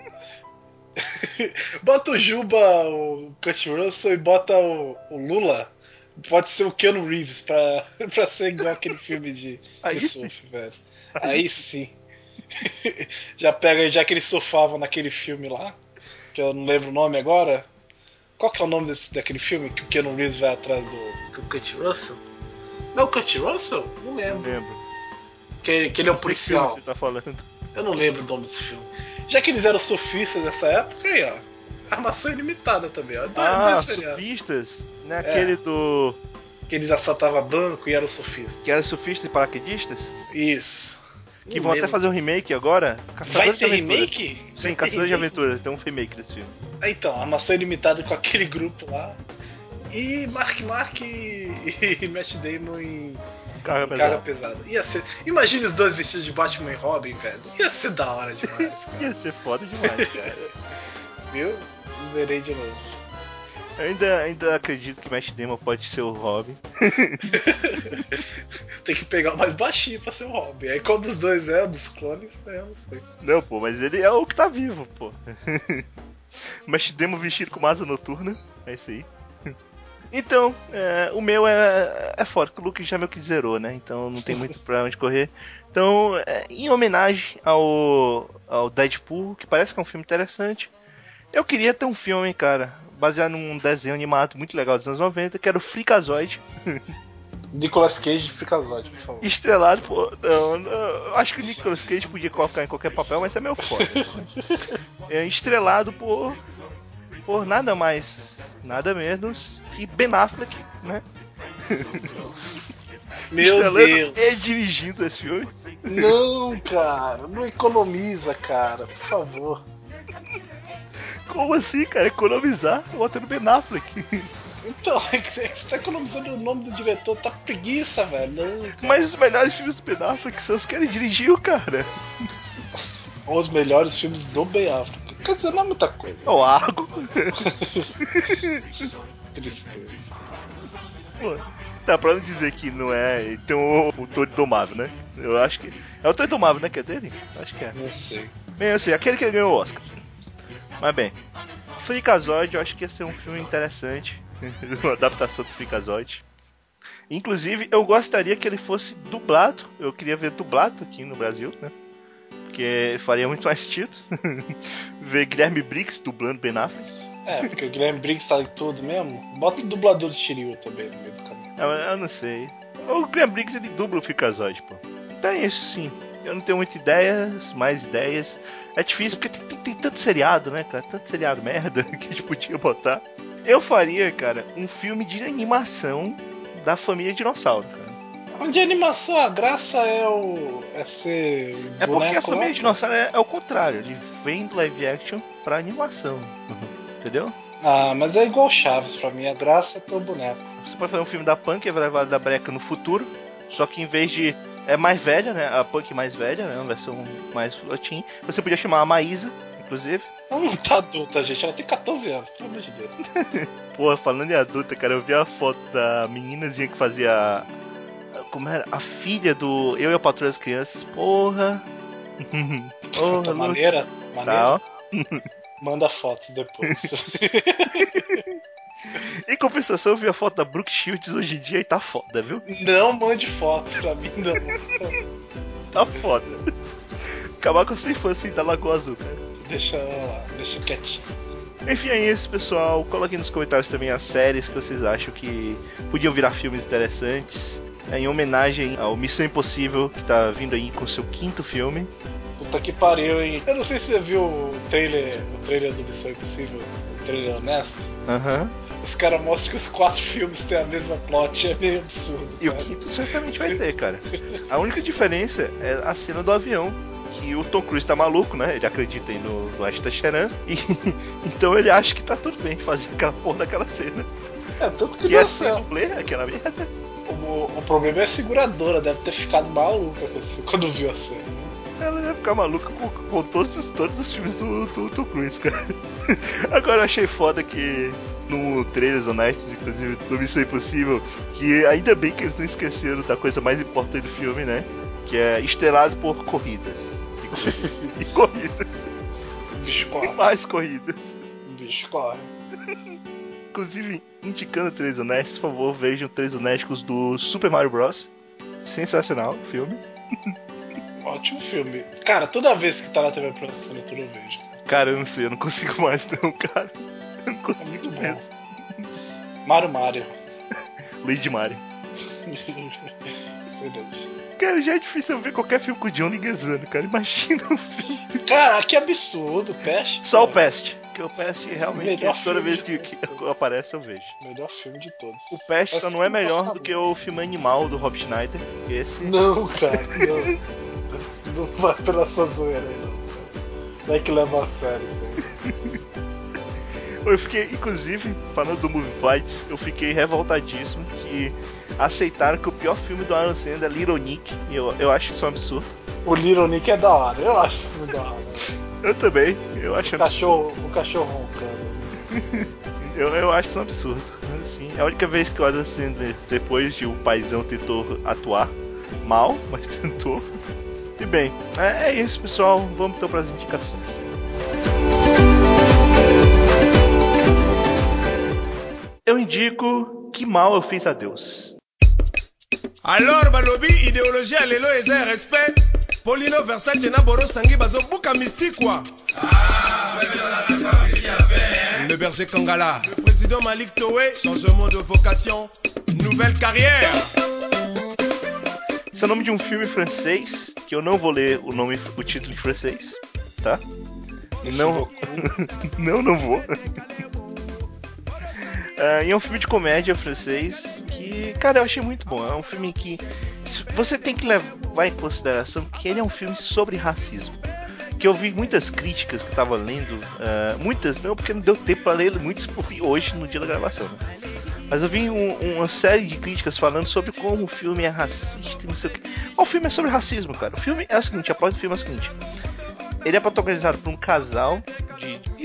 Bota o Juba, o Kurt Russell, e bota o, o Lula. Pode ser o Keanu Reeves pra, pra ser igual aquele filme de, de surf, velho. Aí, Aí sim. Já pega, já que eles surfavam naquele filme lá, que eu não lembro o nome agora. Qual que é o nome desse, daquele filme que o Keanu Reeves vai atrás do, do Kurt Russell? Não, o Kurt Russell? Não lembro. Não lembro. Que, que ele é um não sei policial. Que filme você tá falando. Eu não lembro o nome desse filme. Já que eles eram surfistas nessa época, aí ó. Armação Ilimitada também, ó. Dois, Ah, dois surfistas? Né? É. Aquele do... Que eles assaltavam banco e eram surfistas. Que era surfista e paraquedistas? Isso. Que Não vão até lembro fazer um disso. remake agora. Vai ter de remake? Sim, Vai ter Caçadores de remake? Aventuras. Tem um remake desse filme. Ah, então, Armação Ilimitada com aquele grupo lá. E Mark Mark e, e Matt Damon em Carga em pesada. Carga Pesada. Ia ser... Imagine os dois vestidos de Batman e Robin, velho. Ia ser da hora demais, cara. Ia ser foda demais, cara. Viu? Zerei de novo. Eu ainda, ainda acredito que Matt Damon pode ser o Robin. Tem que pegar o mais baixinho pra ser o Robin. Aí quando os dois é, dos clones, é, eu não sei. Não, pô, mas ele é o que tá vivo, pô. Matt Damon vestido com asa noturna. É isso aí. Então, é, o meu é, é foda, que o Luke já meio que zerou, né? Então não tem muito pra onde correr. Então, é, em homenagem ao, ao Deadpool, que parece que é um filme interessante, eu queria ter um filme, cara, baseado num desenho animado muito legal dos anos noventa, que era o Freakazoid. Nicolas Cage de Freakazoid, por favor. Estrelado por... Não, não, eu acho que o Nicolas Cage podia colocar em qualquer papel, mas é meio foda. É estrelado por... por nada mais, nada menos que Ben Affleck, né? Meu Estrelando Deus! e dirigindo esse filme. Não, cara, não economiza, cara, por favor. Como assim, cara? Economizar botando Ben Affleck. Então, é que você tá economizando o nome do diretor, tá preguiça, velho. Não, Mas os melhores filmes do Ben Affleck são os que ele dirigiu, cara. os melhores filmes do Ben Affleck. Quer dizer, não é muita coisa. O Argo. Tristeza. Pô, dá pra não dizer que não é. Tem o, o Toro Indomável, né? Eu acho que. É o Toro Indomável, né? Que é dele? Acho que é. Não sei. Bem, eu sei, aquele que ganhou o Oscar. Mas bem, Freakazoid eu acho que ia ser um filme interessante. Uma adaptação do Freakazoid. Inclusive, eu gostaria que ele fosse dublado. Eu queria ver dublado aqui no Brasil, né? Porque faria muito mais sentido. Ver Guilherme Briggs dublando Ben Affleck. É, porque o Guilherme Briggs tá em tudo mesmo. Bota o dublador do Shiryu também no meio do caminho. Eu, eu não sei. O Guilherme Briggs ele dubla o Freakazoid, pô. Então é isso sim. Eu não tenho muitas ideias, mais ideias. É difícil porque tem, tem, tem tanto seriado, né, cara? Tanto seriado merda que a gente podia botar. Eu faria, cara, um filme de animação da família dinossauro, cara. Onde a animação, a graça é o. é ser. É porque a boneco família lá, dinossauro é, é o contrário. Ele vem do live action pra animação. Entendeu? Ah, mas é igual Chaves pra mim, a graça é ter o boneco. Você pode fazer um filme da Punk, que vai levar da breca no futuro. Só que em vez de. É mais velha, né? A Punk mais velha, né? Uma versão mais flotinha. Você podia chamar a Maísa, inclusive. Ela não tá adulta, gente, ela tem catorze anos, pelo amor de Deus. Pô, falando em adulta, cara, eu vi a foto da meninazinha que fazia. Como era? A filha do Eu e a Patroa das Crianças. Porra! Porra, Tá louco. maneira? Tá, Maneira? ó. Manda fotos depois. Em compensação, eu vi a foto da Brooke Shields hoje em dia e tá foda, viu? Não mande fotos pra mim, não. Tá foda. Acabar com a sua infância da Lagoa Azul, cara. Deixa ela lá, deixa quietinho. Enfim, é isso, pessoal. Coloquem nos comentários também as séries que vocês acham que podiam virar filmes interessantes. Em homenagem ao Missão Impossível, que tá vindo aí com seu quinto filme. Puta que pariu, hein? Eu não sei se você viu o trailer, o trailer do Missão Impossível, o trailer honesto. Aham. Uhum. Os caras mostram que os quatro filmes têm a mesma plot, é meio absurdo. E cara. o quinto certamente vai ter, cara. A única diferença é a cena do avião. Que o Tom Cruise tá maluco, né? Ele acredita aí no, no Ashton Charan. E então ele acha que tá tudo bem fazer aquela porra daquela cena. É, tanto que, Que deu é certo. dublê, aquela merda. O, o problema é a seguradora, deve ter ficado maluca quando viu a cena. Né? Ela ia ficar maluca com, com todos, os, todos os filmes do, do Tom Cruise, cara. Agora eu achei foda que no Trailers Honestos, inclusive do Missão Impossível, que ainda bem que eles não esqueceram da coisa mais importante do filme, né? Que é estrelado por corridas. E corridas. Bicho corre. E mais corridas. Bicho corre. Inclusive, indicando Três Honestos, por favor, vejam Três Honestos do Super Mario Bros. Sensacional o filme. Ótimo filme. Cara, toda vez que tá na T V por assinatura eu vejo. Cara, eu não sei, eu não consigo mais não, cara. Eu não consigo É muito bom. mesmo. Mario Mario. Lady Mario. Excelente. Cara, já é difícil eu ver qualquer filme com o John Leguizamo, cara. Imagina um filme. Cara, que absurdo, Pest. Só cara. o Pest. Que o Pest realmente, Melhor toda filme vez de que, todos, que todos. aparece, eu vejo. Melhor filme de todos. O Pest Mas só tem não é que melhor passar do que bom. o filme Animal do Rob Schneider. Esse. Não, cara, não. Não vai pela sua zoeira aí, não, cara. Vai que leva a sério isso aí. Eu fiquei, inclusive, falando do Movie Fights, eu fiquei revoltadíssimo que aceitaram que o pior filme do Adam Sandler é Little Nick. E eu, eu acho isso um absurdo. O Little Nick é da hora, eu acho esse filme da hora. Eu também, eu acho O cachorro, o cachorro roncando. Eu, eu acho isso um absurdo. Assim, é a única vez que o Adam Sandler, depois de o paizão, tentou atuar mal, mas tentou. E bem, é, é isso, pessoal. Vamos então para as indicações. Eu indico Que Mal Eu Fiz a Deus. Alors balobi idéologie à lelo eza respect Polino Versace na Boro Sangi bazo buka mystique quoi. Ah, le berger Kangala, le président Malik Toé, changement de vocation, nouvelle carrière. Esse é o nome de um filme francês, que eu não vou ler o nome, o título em francês, tá? Não, não, não vou. Uh, e é um filme de comédia francês que, cara, eu achei muito bom. É um filme que você tem que levar em consideração que ele é um filme sobre racismo. Que eu vi muitas críticas que eu tava lendo, uh, muitas não, porque não deu tempo pra ler muitas porque hoje, no dia da gravação, né? Mas eu vi um, uma série de críticas falando sobre como o filme é racista e não sei o que. O filme é sobre racismo, cara. O filme é o seguinte, a plot do filme é o seguinte. Ele é protagonizado por um casal de,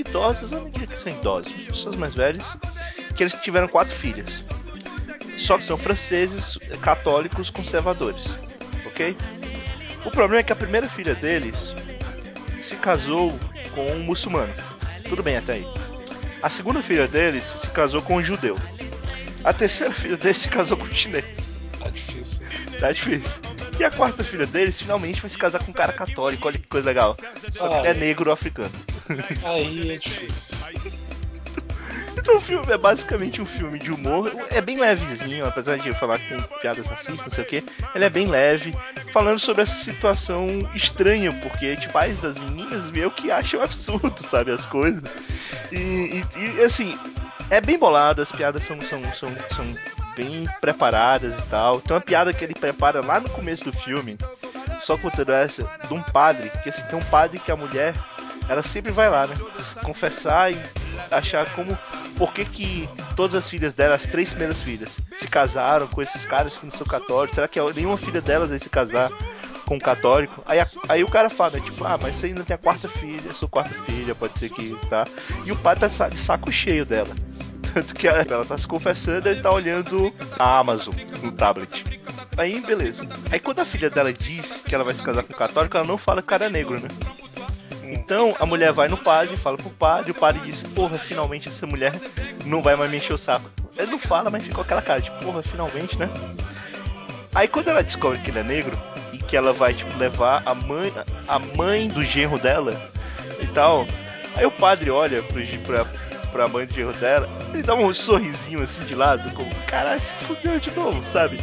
idosos, eu não diria que são idosos, pessoas mais velhas, que eles tiveram quatro filhas. Só que são franceses, católicos, conservadores, ok? O problema é que a primeira filha deles se casou com um muçulmano. Tudo bem até aí. A segunda filha deles se casou com um judeu. A terceira filha deles se casou com um chinês. Tá difícil. Tá difícil. E a quarta filha deles finalmente vai se casar com um cara católico. Olha que coisa legal. Só que ele é negro africano. Aí é difícil. Então o filme é basicamente um filme de humor. É bem levezinho, apesar de eu falar que tem piadas racistas, não sei o que. Ele é bem leve, falando sobre essa situação estranha, porque tipo, pais das meninas meio que acham absurdo, sabe, as coisas. E, e, e assim, é bem bolado, as piadas são, são, são, são bem preparadas e tal. Tem uma piada que ele prepara lá no começo do filme, só contando essa, de um padre, que assim, tem um padre que a mulher, ela sempre vai lá, né, confessar e achar como, por que que todas as filhas dela, as três primeiras filhas, se casaram com esses caras que não são católicos. Será que nenhuma filha delas vai se casar com um católico? Aí, a, aí o cara fala, né, tipo, ah, mas você ainda tem a quarta filha, eu sou quarta filha, pode ser que, tá? E o padre tá de saco cheio dela. Tanto que ela, ela tá se confessando e ele tá olhando a Amazon no tablet. Aí, beleza. Aí quando a filha dela diz que ela vai se casar com um católico, ela não fala que o cara é negro, né? Então a mulher vai no padre, fala pro padre, o padre diz, porra, finalmente essa mulher não vai mais me encher o saco. Ele não fala, mas ficou aquela cara de, porra, finalmente, né? Aí quando ela descobre que ele é negro e que ela vai, tipo, levar a mãe, a mãe do genro dela e tal, aí o padre olha pro, pra, pra mãe do genro dela, ele dá um sorrisinho assim de lado, como, caralho, se fudeu de novo, sabe?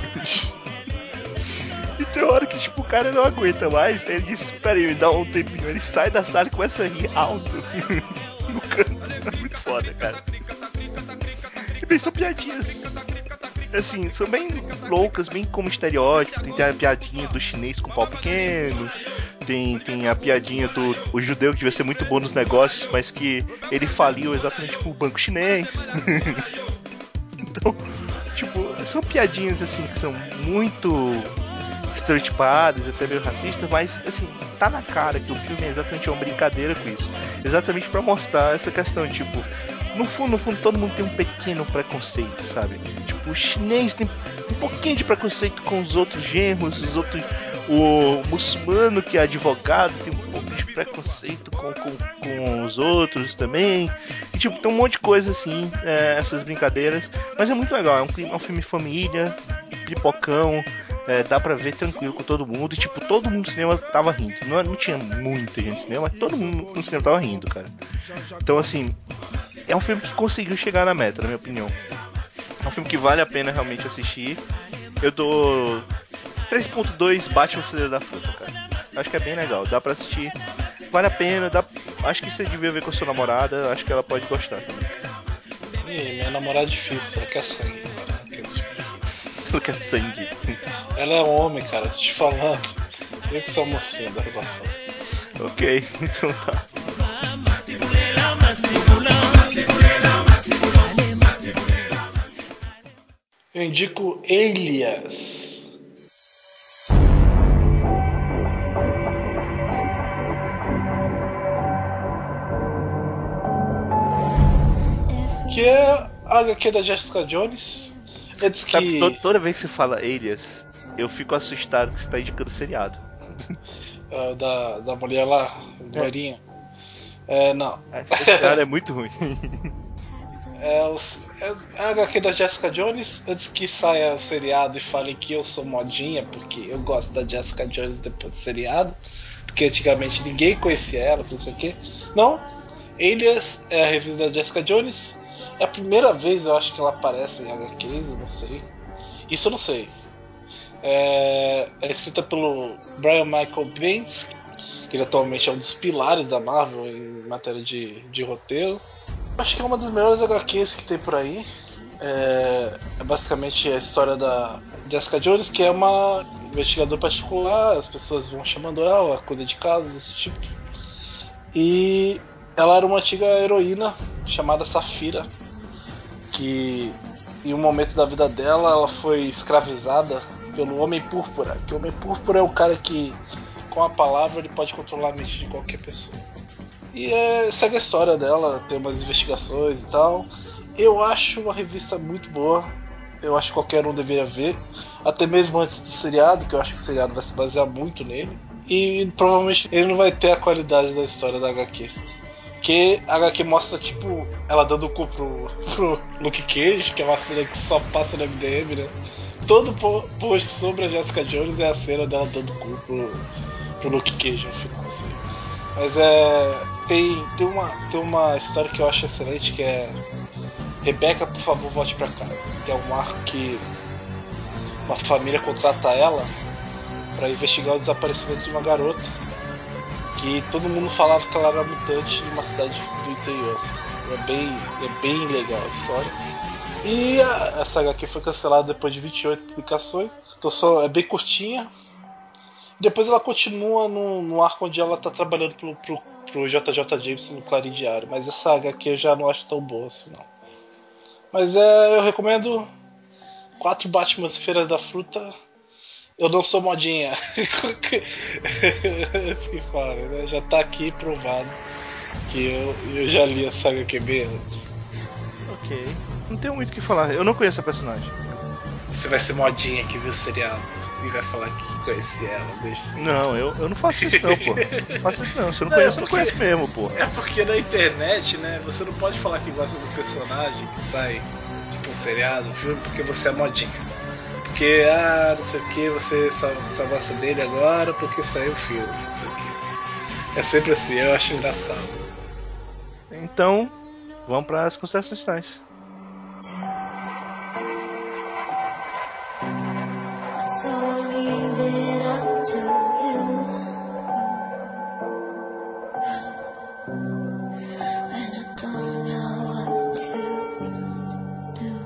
E tem hora que, tipo, o cara não aguenta mais. Aí ele diz, espera aí, me dá um tempinho. Ele sai da sala e começa a rir alto no canto. É muito foda, cara. E bem, são piadinhas, assim, são bem loucas, bem como estereótipo. Tem, tem a piadinha do chinês com pau pequeno. Tem, tem a piadinha do o judeu que devia ser muito bom nos negócios, mas que ele faliu exatamente com o banco chinês. Então, tipo, são piadinhas, assim, que são muito estereotipadas, até meio racistas, mas assim, tá na cara que o filme é exatamente uma brincadeira com isso. Exatamente pra mostrar essa questão, tipo, no fundo, no fundo, todo mundo tem um pequeno preconceito, sabe? Tipo, o chinês tem um pouquinho de preconceito com os outros genros, os outros. O muçulmano que é advogado tem um pouco de preconceito com, com, com os outros também. E tipo, tem um monte de coisa assim, é, essas brincadeiras. Mas é muito legal, é um, é um filme família, pipocão. É, dá pra ver tranquilo com todo mundo. E tipo, todo mundo no cinema tava rindo. Não, não tinha muita gente no cinema, mas todo mundo no cinema tava rindo, cara. Então assim, é um filme que conseguiu chegar na meta, na minha opinião. É um filme que vale a pena realmente assistir. Eu dou três ponto dois Batman Celeiro da Fruta, cara. Acho que é bem legal, dá pra assistir. Vale a pena, dá... acho que você devia ver com a sua namorada, acho que ela pode gostar também. Ih, minha namorada é difícil, ela quer sangue, cara. Ela quer esse tipo de... Você não quer sangue? Ela é homem, cara, tô te falando. Eu que sou a mocinha da relação. Ok, então tá. Eu indico Elias. Que é a H Q da Jessica Jones. É diz que... Sabe, to- toda vez que você fala Alias, eu fico assustado que você tá indicando seriado. Uh, da, da mulher lá, loirinha. É. É, não. Esse seriado é muito ruim. É, os, é a H Q da Jessica Jones. Antes que saia o seriado e falem que eu sou modinha, porque eu gosto da Jessica Jones depois do seriado, porque antigamente ninguém conhecia ela, não sei o que. Não, Alias é a revista da Jessica Jones. É a primeira vez, eu acho, que ela aparece em H Qs, eu não sei. Isso eu não sei. É, é escrita pelo Brian Michael Bendis, que ele atualmente é um dos pilares da Marvel em matéria de, de roteiro. Acho que é uma das melhores H Qs que tem por aí. É, é basicamente a história da Jessica Jones, que é uma investigadora particular, as pessoas vão chamando ela, ela cuida de casos, desse tipo. E ela era uma antiga heroína chamada Safira, que em um momento da vida dela ela foi escravizada pelo Homem Púrpura. Que o Homem Púrpura é um cara que, com a palavra, ele pode controlar a mente de qualquer pessoa. E é, segue a história dela, tem umas investigações e tal. Eu acho uma revista muito boa. Eu acho que qualquer um deveria ver. Até mesmo antes do seriado, que eu acho que o seriado vai se basear muito nele. E provavelmente ele não vai ter a qualidade da história da agá quê. Porque a agá quê mostra, tipo, ela dando o cu pro, pro Luke Cage, que é uma cena que só passa no M D M, né? Todo post sobre a Jessica Jones é a cena dela dando o cu pro, pro Luke Cage no final, assim. Mas é. Tem, tem, uma, tem uma história que eu acho excelente, que é Rebecca, por favor, volte pra casa. Que é um arco que uma família contrata ela pra investigar o desaparecimento de uma garota que todo mundo falava que ela era mutante em uma cidade do interior, assim. É bem, é bem legal a história. E a, essa agá quê foi cancelada depois de vinte e oito publicações, então só, é bem curtinha. Depois ela continua no, no arco onde ela tá trabalhando pro, pro, pro J J Jameson no Clarim Diário, mas essa agá quê eu já não acho tão boa assim, não. Mas é, eu recomendo quatro Batmans Feiras da Fruta. Eu não sou modinha. Isso que fala, né? Já tá aqui provado que eu, eu já li a saga Q B antes. Ok. Não tenho muito o que falar. Eu não conheço a personagem. Você vai ser modinha que viu o seriado e vai falar que conhece ela desde Não, eu, eu não faço isso não, pô. Não faço isso não. Se eu não Não, é conheço, eu não porque- conheço mesmo, pô. É porque na internet, né, você não pode falar que gosta do personagem que sai, tipo um seriado, um filme, porque você é modinha. Porque, ah, não sei o que, você só, só gosta dele agora porque saiu o filme, não sei o que. É sempre assim, eu acho engraçado. Então, vamos para as considerações finais. So leave it up to you. And I don't know what to do.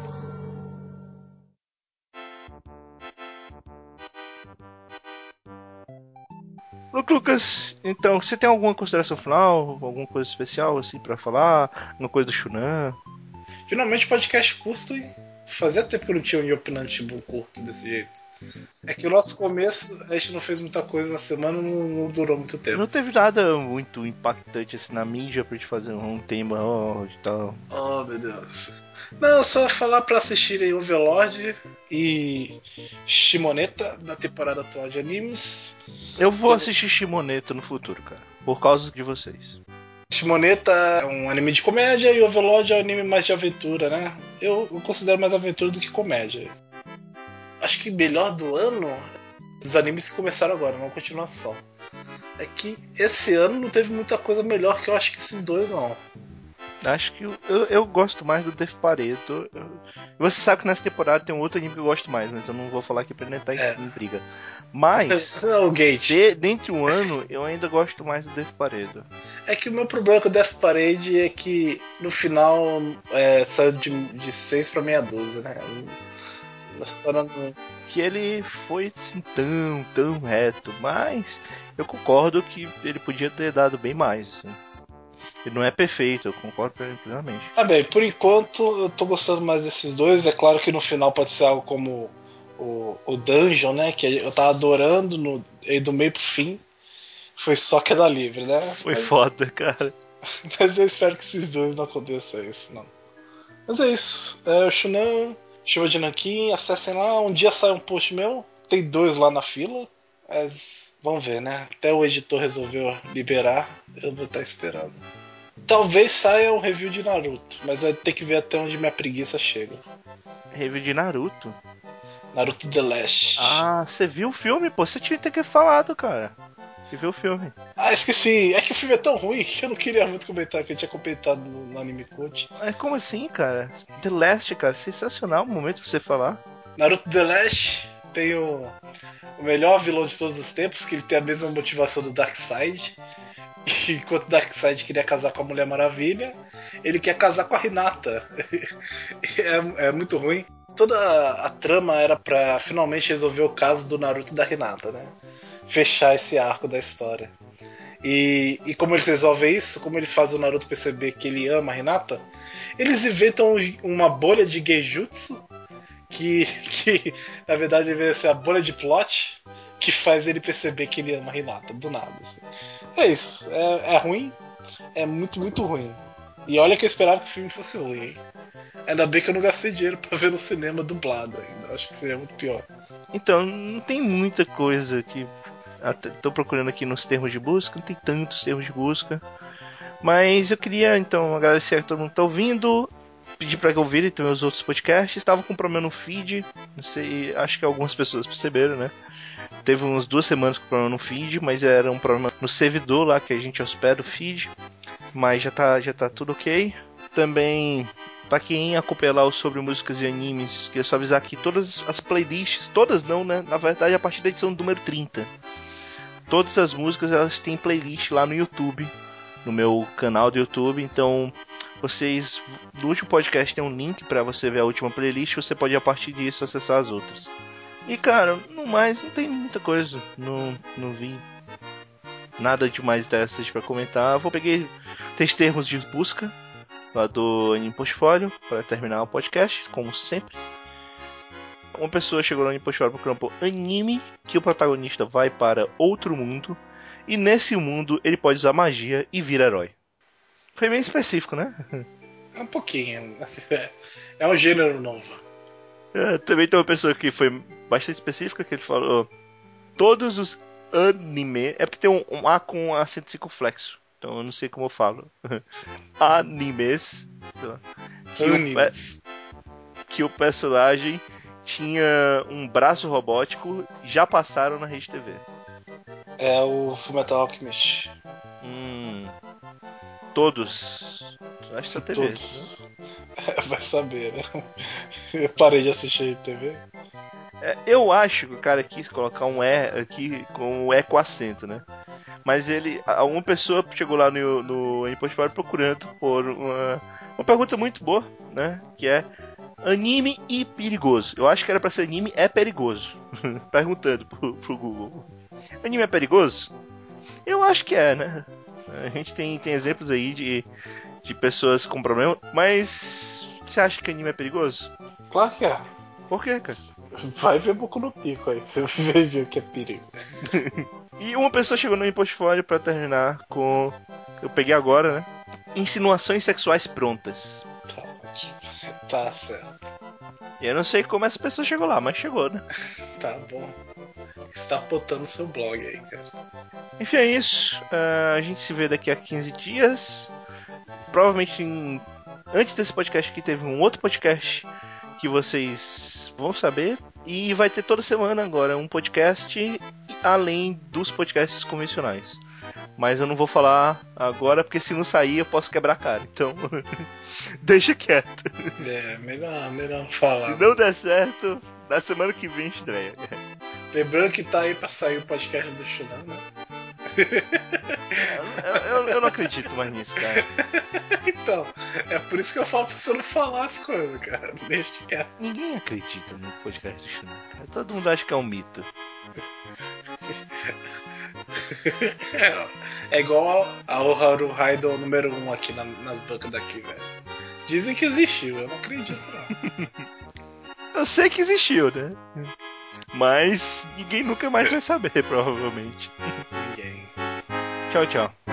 Luke Lucas, então, você tem alguma consideração final? Alguma coisa especial, assim, pra falar? Alguma coisa do Shunan? Finalmente podcast curto e fazia tempo que eu não tinha um opinando tipo curto desse jeito. É que o nosso começo, a gente não fez muita coisa na semana, não, não durou muito tempo. Não teve nada muito impactante, assim, na mídia pra gente fazer um tema ó, e tal. Oh, meu Deus. Não, só falar pra assistirem Overlord e Shimoneta da temporada atual de animes. Eu vou assistir Shimoneto no futuro, cara. Por causa de vocês. Shimoneta é um anime de comédia e Overlord é um anime mais de aventura, né? Eu, eu considero mais aventura do que comédia. Acho que melhor do ano dos animes que começaram agora, não continuação. É que esse ano não teve muita coisa melhor que eu acho que esses dois, não. Acho que eu, eu, eu gosto mais do Death Pareto. Eu- Você sabe que nessa temporada tem um outro anime que eu gosto mais, mas eu não vou falar aqui pra não entrar em, É. em briga. Mas, Não, o Gate. de, dentre um ano, eu ainda gosto mais do Death Pareto. É que o meu problema com o Death Parade é que no final é, saiu de, de seis pra meia dúzia, né? A história não. Que ele foi assim, tão, tão reto, mas eu concordo que ele podia ter dado bem mais. Assim. Ele não é perfeito, eu concordo plenamente. Ah, bem, por enquanto eu tô gostando mais desses dois. É claro que no final pode ser algo como o, o Dungeon, né? Que eu tava adorando no, e do meio pro fim. Foi só queda livre, né? Foi foda, cara. Mas eu espero que esses dois não aconteça isso, não. Mas é isso. É o Shunan, Chuva de Nanquim, acessem lá. Um dia sai um post meu. Tem dois lá na fila. Mas vamos ver, né? Até o editor resolveu liberar, eu vou estar esperando. Talvez saia um review de Naruto, mas vai ter que ver até onde minha preguiça chega. Review de Naruto. Naruto The Last. Ah, você viu o filme? Pô, você tinha que ter falado, cara. Você viu o filme. Ah, esqueci. É que o filme é tão ruim que eu não queria muito comentar, que eu tinha comentado no, no Anime Coach. É como assim, cara? The Last, cara, sensacional o momento pra você falar. Naruto The Last tem o, o melhor vilão de todos os tempos, que ele tem a mesma motivação do Darkseid. E enquanto o Darkseid queria casar com a Mulher Maravilha, ele quer casar com a Hinata. é, é muito ruim. Toda a, a trama era pra finalmente resolver o caso do Naruto e da Hinata, né? Fechar esse arco da história. E, e como eles resolvem isso, como eles fazem o Naruto perceber que ele ama a Hinata, eles inventam uma bolha de Genjutsu que, que na verdade deve ser a bolha de plot que faz ele perceber que ele ama a Hinata, do nada. Assim. É isso, é, é ruim, é muito, muito ruim. E olha que eu esperava que o filme fosse ruim, hein? Ainda bem que eu não gastei dinheiro pra ver no cinema dublado ainda. Acho que seria muito pior. Então, não tem muita coisa que... Até tô procurando aqui nos termos de busca, não tem tantos termos de busca. Mas eu queria, então, agradecer a todo mundo que tá ouvindo. Pedir pra que ouvirem também os outros podcasts. Estava com um problema no feed. Não sei, acho que algumas pessoas perceberam, né? Teve umas duas semanas com problema no feed, mas era um problema no servidor lá que a gente hospeda o feed. Mas já tá, já tá tudo ok. Também, pra quem acompanha lá o sobre músicas e animes, queria só avisar que todas as playlists, todas não, né? Na verdade, a partir da edição número trinta. Todas as músicas, elas têm playlist lá no YouTube, no meu canal do YouTube. Então, vocês, no último podcast tem um link pra você ver a última playlist. Você pode, a partir disso, acessar as outras. E, cara, no mais, não tem muita coisa. Não, não vi nada demais dessas pra comentar. Vou peguei três termos de busca lá do Anime Portfólio para terminar o podcast, como sempre. Uma pessoa chegou no Anime Portfólio procurando por anime que o protagonista vai para outro mundo e nesse mundo ele pode usar magia e vira herói. Foi meio específico, né? É um pouquinho. Assim, é, é um gênero novo. É, também tem uma pessoa que foi bastante específica, que ele falou todos os anime... É porque tem um, um A com acento circunflexo, então eu não sei como eu falo. Animes que o, Animes. que o personagem tinha um braço robótico, já passaram na Rede T V. É o Fullmetal Alchemist. Hum, todos. Acho que só teve esse, né? Todos. Vai saber, né? Eu parei de assistir T V. É, eu acho que o cara quis colocar um E aqui com o E com acento, né? Mas ele, uma pessoa chegou lá no, no Anime Portfólio procurando por uma, uma pergunta muito boa, né? Que é anime e perigoso. Eu acho que era pra ser anime é perigoso. Perguntando pro, pro Google. Anime é perigoso? Eu acho que é, né? A gente tem, tem exemplos aí de, de pessoas com problema, mas você acha que anime é perigoso? Claro que é. Por quê, cara? Vai ver Boku no Pico aí, você vai ver o que é perigo. E uma pessoa chegou no meu portfólio pra terminar com... Eu peguei agora, né? Insinuações sexuais prontas. Tá ótimo. Tá certo. E eu não sei como essa pessoa chegou lá, mas chegou, né? Tá bom. Você tá botando seu blog aí, cara. Enfim, é isso. Uh, a gente se vê daqui a quinze dias. Provavelmente em... antes desse podcast aqui teve um outro podcast que vocês vão saber. E vai ter toda semana agora um podcast além dos podcasts convencionais. Mas eu não vou falar agora porque se não sair eu posso quebrar a cara. Então, deixa quieto. É, melhor, melhor não falar. Se não der certo, na semana que vem estreia. Lembrando que tá aí pra sair o podcast do Shunan, né? Eu, eu, eu não acredito mais nisso, cara. Então, é por isso que eu falo pra você não falar as coisas, cara. Deixa quieto. Ninguém acredita no podcast do Shunan, cara. Todo mundo acha que é um mito. É igual ao Haru Raidon número um aqui na, nas bancas daqui, velho. Dizem que existiu, eu não acredito não. Eu sei que existiu, né? Mas ninguém nunca mais vai saber, provavelmente. Ninguém. Tchau, tchau.